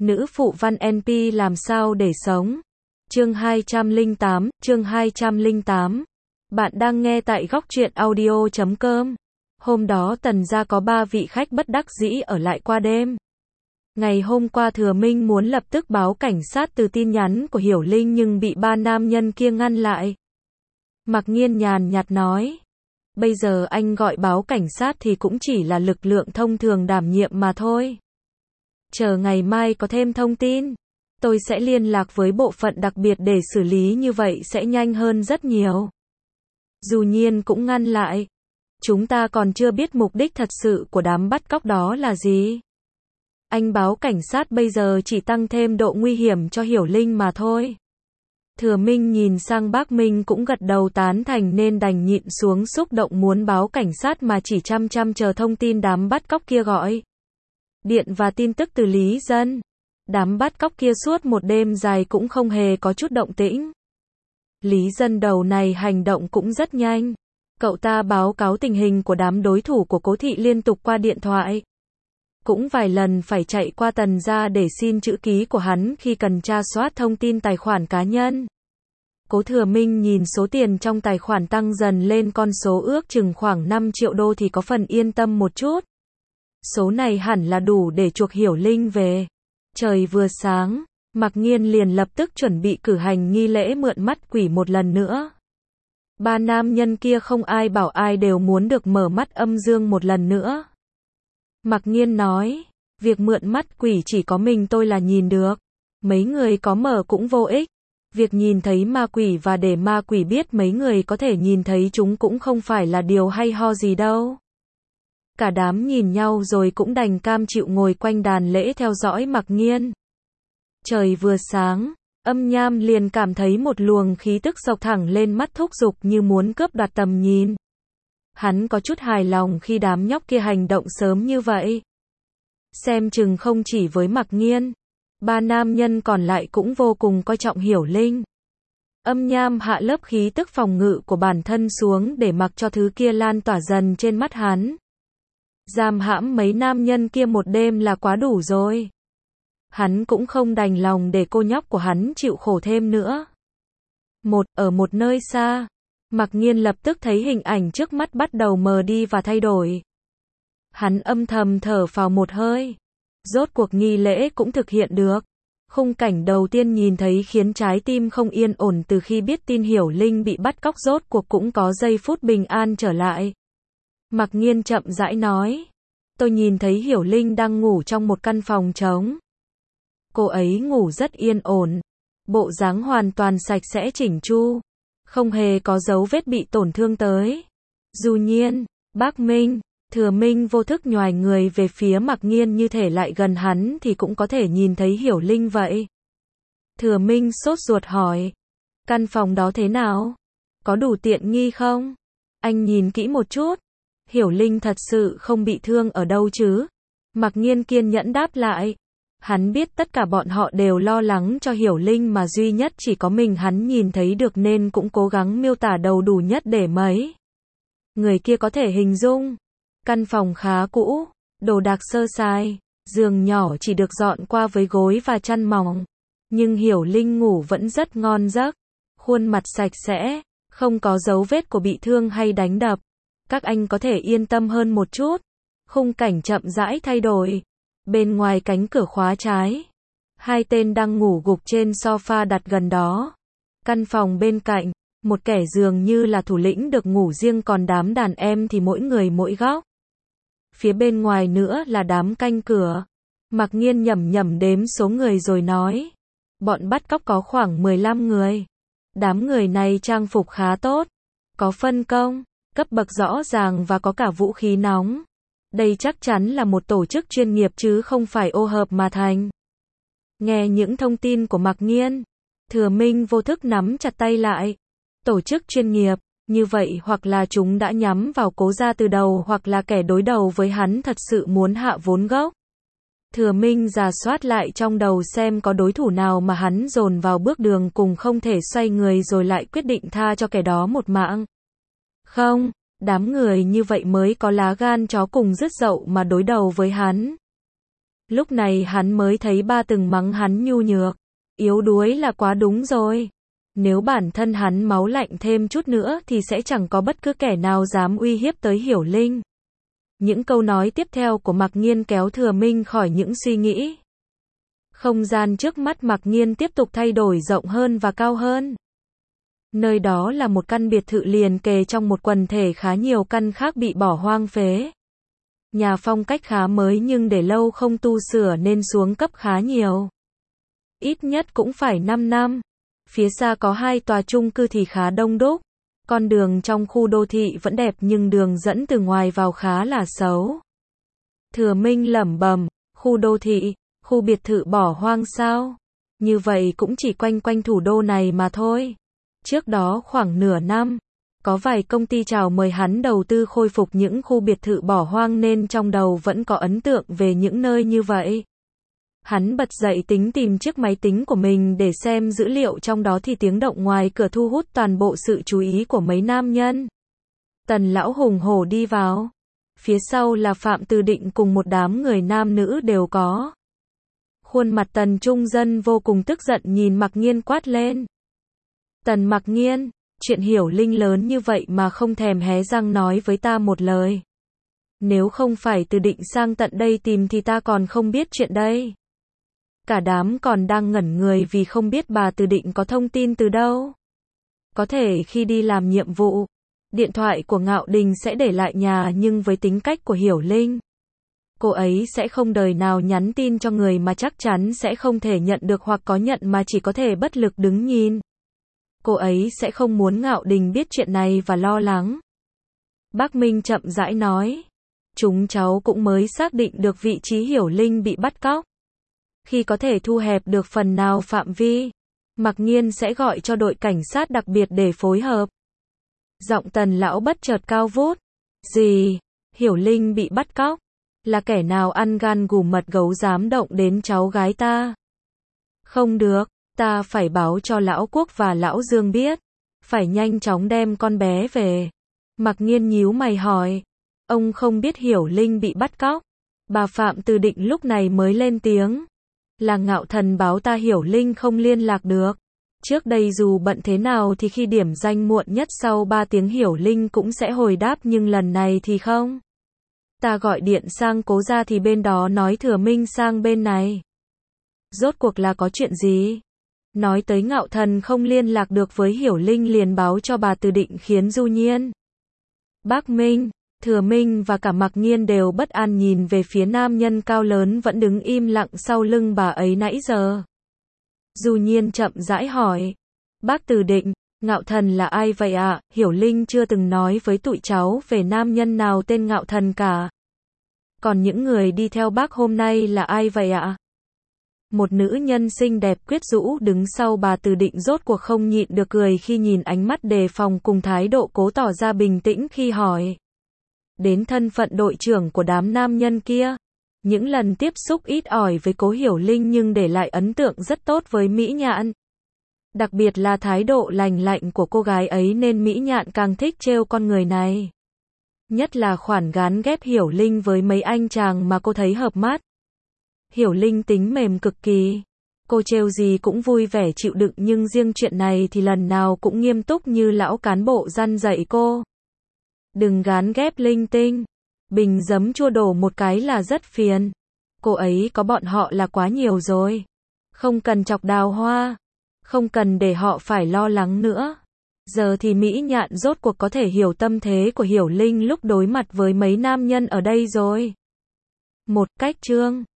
Nữ phụ văn NP làm sao để sống. Chương 208. Bạn đang nghe tại góc truyện audio.com. Hôm đó Tần gia có 3 vị khách bất đắc dĩ ở lại qua đêm. Ngày hôm qua Thừa Minh muốn lập tức báo cảnh sát từ tin nhắn của Hiểu Linh nhưng bị 3 nam nhân kia ngăn lại. Mạc Nghiên nhàn nhạt nói, bây giờ anh gọi báo cảnh sát thì cũng chỉ là lực lượng thông thường đảm nhiệm mà thôi. Chờ ngày mai có thêm thông tin, tôi sẽ liên lạc với bộ phận đặc biệt để xử lý, như vậy sẽ nhanh hơn rất nhiều. Du Nhiên cũng ngăn lại, chúng ta còn chưa biết mục đích thật sự của đám bắt cóc đó là gì. Anh báo cảnh sát bây giờ chỉ tăng thêm độ nguy hiểm cho Hiểu Linh mà thôi. Thừa Minh nhìn sang Bác Minh cũng gật đầu tán thành nên đành nhịn xuống xúc động muốn báo cảnh sát mà chỉ chăm chờ thông tin đám bắt cóc kia gọi điện và tin tức từ Lý Dân. Đám bắt cóc kia suốt một đêm dài cũng không hề có chút động tĩnh. Lý Dân đầu này hành động cũng rất nhanh. Cậu ta báo cáo tình hình của đám đối thủ của Cố Thị liên tục qua điện thoại. Cũng vài lần phải chạy qua Tần gia để xin chữ ký của hắn khi cần tra soát thông tin tài khoản cá nhân. Cố Thừa Minh nhìn số tiền trong tài khoản tăng dần lên con số ước chừng khoảng 5 triệu đô thì có phần yên tâm một chút. Số này hẳn là đủ để chuộc Hiểu Linh về. Trời vừa sáng, Mạc Nghiên liền lập tức chuẩn bị cử hành nghi lễ mượn mắt quỷ một lần nữa. 3 nam nhân kia không ai bảo ai đều muốn được mở mắt âm dương một lần nữa. Mạc Nghiên nói, việc mượn mắt quỷ chỉ có mình tôi là nhìn được. Mấy người có mở cũng vô ích. Việc nhìn thấy ma quỷ và để ma quỷ biết mấy người có thể nhìn thấy chúng cũng không phải là điều hay ho gì đâu. Cả đám nhìn nhau rồi cũng đành cam chịu ngồi quanh đàn lễ theo dõi Mạc Nghiên. Trời vừa sáng, Âm Nham liền cảm thấy một luồng khí tức xộc thẳng lên mắt thúc giục như muốn cướp đoạt tầm nhìn. Hắn có chút hài lòng khi đám nhóc kia hành động sớm như vậy. Xem chừng không chỉ với Mạc Nghiên, 3 nam nhân còn lại cũng vô cùng coi trọng Hiểu Linh. Âm Nham hạ lớp khí tức phòng ngự của bản thân xuống để mặc cho thứ kia lan tỏa dần trên mắt hắn. Giam hãm mấy nam nhân kia một đêm là quá đủ rồi. Hắn cũng không đành lòng để cô nhóc của hắn chịu khổ thêm nữa. Ở một nơi xa, Mạc Nghiên lập tức thấy hình ảnh trước mắt bắt đầu mờ đi và thay đổi. Hắn âm thầm thở phào một hơi. Rốt cuộc nghi lễ cũng thực hiện được. Khung cảnh đầu tiên nhìn thấy khiến trái tim không yên ổn từ khi biết tin Hiểu Linh bị bắt cóc, rốt cuộc cũng có giây phút bình an trở lại. Mạc Nghiên chậm rãi nói, tôi nhìn thấy Hiểu Linh đang ngủ trong một căn phòng trống. Cô ấy ngủ rất yên ổn, bộ dáng hoàn toàn sạch sẽ chỉnh chu, không hề có dấu vết bị tổn thương tới. Du Nhiên, Bác Minh, Thừa Minh vô thức nhoài người về phía Mạc Nghiên như thể lại gần hắn thì cũng có thể nhìn thấy Hiểu Linh vậy. Thừa Minh sốt ruột hỏi, căn phòng đó thế nào? Có đủ tiện nghi không? Anh nhìn kỹ một chút. Hiểu Linh thật sự không bị thương ở đâu chứ? Mạc Nghiên kiên nhẫn đáp lại. Hắn biết tất cả bọn họ đều lo lắng cho Hiểu Linh mà duy nhất chỉ có mình hắn nhìn thấy được nên cũng cố gắng miêu tả đầu đủ nhất để mấy người kia có thể hình dung. Căn phòng khá cũ, đồ đạc sơ sài, giường nhỏ chỉ được dọn qua với gối và chăn mỏng. Nhưng Hiểu Linh ngủ vẫn rất ngon giấc. Khuôn mặt sạch sẽ, không có dấu vết của bị thương hay đánh đập. Các anh có thể yên tâm hơn một chút. Khung cảnh chậm rãi thay đổi. Bên ngoài cánh cửa khóa trái, 2 tên đang ngủ gục trên sofa đặt gần đó. Căn phòng bên cạnh, một kẻ dường như là thủ lĩnh được ngủ riêng, còn đám đàn em thì mỗi người mỗi góc. Phía bên ngoài nữa là đám canh cửa. Mạc Nghiên nhẩm đếm số người rồi nói, bọn bắt cóc có khoảng 15 người. Đám người này trang phục khá tốt, có phân công, cấp bậc rõ ràng và có cả vũ khí nóng. Đây chắc chắn là một tổ chức chuyên nghiệp chứ không phải ô hợp mà thành. Nghe những thông tin của Mạc Nghiên, Thừa Minh vô thức nắm chặt tay lại. Tổ chức chuyên nghiệp, như vậy hoặc là chúng đã nhắm vào Cố gia từ đầu hoặc là kẻ đối đầu với hắn thật sự muốn hạ vốn gốc. Thừa Minh rà soát lại trong đầu xem có đối thủ nào mà hắn dồn vào bước đường cùng không thể xoay người rồi lại quyết định tha cho kẻ đó một mạng. Không. Đám người như vậy mới có lá gan chó cùng rứt dậu mà đối đầu với hắn. Lúc này hắn mới thấy ba từng mắng hắn nhu nhược, yếu đuối là quá đúng rồi. Nếu bản thân hắn máu lạnh thêm chút nữa thì sẽ chẳng có bất cứ kẻ nào dám uy hiếp tới Hiểu Linh. Những câu nói tiếp theo của Mạc Nghiên kéo Thừa Minh khỏi những suy nghĩ. Không gian trước mắt Mạc Nghiên tiếp tục thay đổi rộng hơn và cao hơn. Nơi đó là một căn biệt thự liền kề trong một quần thể khá nhiều căn khác bị bỏ hoang phế. Nhà phong cách khá mới nhưng để lâu không tu sửa nên xuống cấp khá nhiều. Ít nhất cũng phải 5 năm. Phía xa có 2 tòa chung cư thì khá đông đúc. Con đường trong khu đô thị vẫn đẹp nhưng đường dẫn từ ngoài vào khá là xấu. Thừa Minh lẩm bẩm, khu đô thị, khu biệt thự bỏ hoang sao? Như vậy cũng chỉ quanh quanh thủ đô này mà thôi. Trước đó khoảng nửa năm, có vài công ty chào mời hắn đầu tư khôi phục những khu biệt thự bỏ hoang nên trong đầu vẫn có ấn tượng về những nơi như vậy. Hắn bật dậy tính tìm chiếc máy tính của mình để xem dữ liệu trong đó thì tiếng động ngoài cửa thu hút toàn bộ sự chú ý của mấy nam nhân. Tần lão hùng hổ đi vào. Phía sau là Phạm Từ Định cùng một đám người nam nữ đều có. Khuôn mặt Tần Trung Dân vô cùng tức giận nhìn Mạc Nghiên quát lên. Tần Mạc Nghiên, chuyện Hiểu Linh lớn như vậy mà không thèm hé răng nói với ta một lời. Nếu không phải Từ Định sang tận đây tìm thì ta còn không biết chuyện đây. Cả đám còn đang ngẩn người vì không biết bà Từ Định có thông tin từ đâu. Có thể khi đi làm nhiệm vụ, điện thoại của Ngạo Đình sẽ để lại nhà nhưng với tính cách của Hiểu Linh, cô ấy sẽ không đời nào nhắn tin cho người mà chắc chắn sẽ không thể nhận được hoặc có nhận mà chỉ có thể bất lực đứng nhìn. Cô ấy sẽ không muốn Ngạo Đình biết chuyện này và lo lắng. Bác Minh chậm rãi nói. Chúng cháu cũng mới xác định được vị trí Hiểu Linh bị bắt cóc. Khi có thể thu hẹp được phần nào phạm vi, Mạc Nghiên sẽ gọi cho đội cảnh sát đặc biệt để phối hợp. Giọng Tần lão bất chợt cao vút. Gì? Hiểu Linh bị bắt cóc? Là kẻ nào ăn gan gù mật gấu dám động đến cháu gái ta? Không được, ta phải báo cho lão Quốc và lão Dương biết. Phải nhanh chóng đem con bé về. Mạc Nghiên nhíu mày hỏi. Ông không biết Hiểu Linh bị bắt cóc. Bà Phạm Từ Định lúc này mới lên tiếng. Là Ngạo Thần báo ta Hiểu Linh không liên lạc được. Trước đây dù bận thế nào thì khi điểm danh muộn nhất sau 3 tiếng Hiểu Linh cũng sẽ hồi đáp nhưng lần này thì không. Ta gọi điện sang Cố gia thì bên đó nói Thừa Minh sang bên này. Rốt cuộc là có chuyện gì? Nói tới Ngạo Thần không liên lạc được với Hiểu Linh liền báo cho bà Từ Định khiến Du Nhiên, Bác Minh, Thừa Minh và cả Mạc Nghiên đều bất an nhìn về phía nam nhân cao lớn vẫn đứng im lặng sau lưng bà ấy nãy giờ. Du Nhiên chậm rãi hỏi. Bác Từ Định, Ngạo Thần là ai vậy ạ? Hiểu Linh chưa từng nói với tụi cháu về nam nhân nào tên Ngạo Thần cả. Còn những người đi theo bác hôm nay là ai vậy ạ? Một nữ nhân xinh đẹp quyến rũ đứng sau bà Từ Định rốt cuộc không nhịn được cười khi nhìn ánh mắt đề phòng cùng thái độ cố tỏ ra bình tĩnh khi hỏi. Đến thân phận đội trưởng của đám nam nhân kia. Những lần tiếp xúc ít ỏi với Cố Hiểu Linh nhưng để lại ấn tượng rất tốt với Mỹ Nhạn. Đặc biệt là thái độ lành lạnh của cô gái ấy nên Mỹ Nhạn càng thích trêu con người này. Nhất là khoản gán ghép Hiểu Linh với mấy anh chàng mà cô thấy hợp mắt. Hiểu Linh tính mềm cực kỳ. Cô trêu gì cũng vui vẻ chịu đựng nhưng riêng chuyện này thì lần nào cũng nghiêm túc như lão cán bộ răn dạy cô. Đừng gán ghép linh tinh. Bình giấm chua đổ một cái là rất phiền. Cô ấy có bọn họ là quá nhiều rồi. Không cần chọc đào hoa. Không cần để họ phải lo lắng nữa. Giờ thì Mỹ Nhạn rốt cuộc có thể hiểu tâm thế của Hiểu Linh lúc đối mặt với mấy nam nhân ở đây rồi. Một cách chương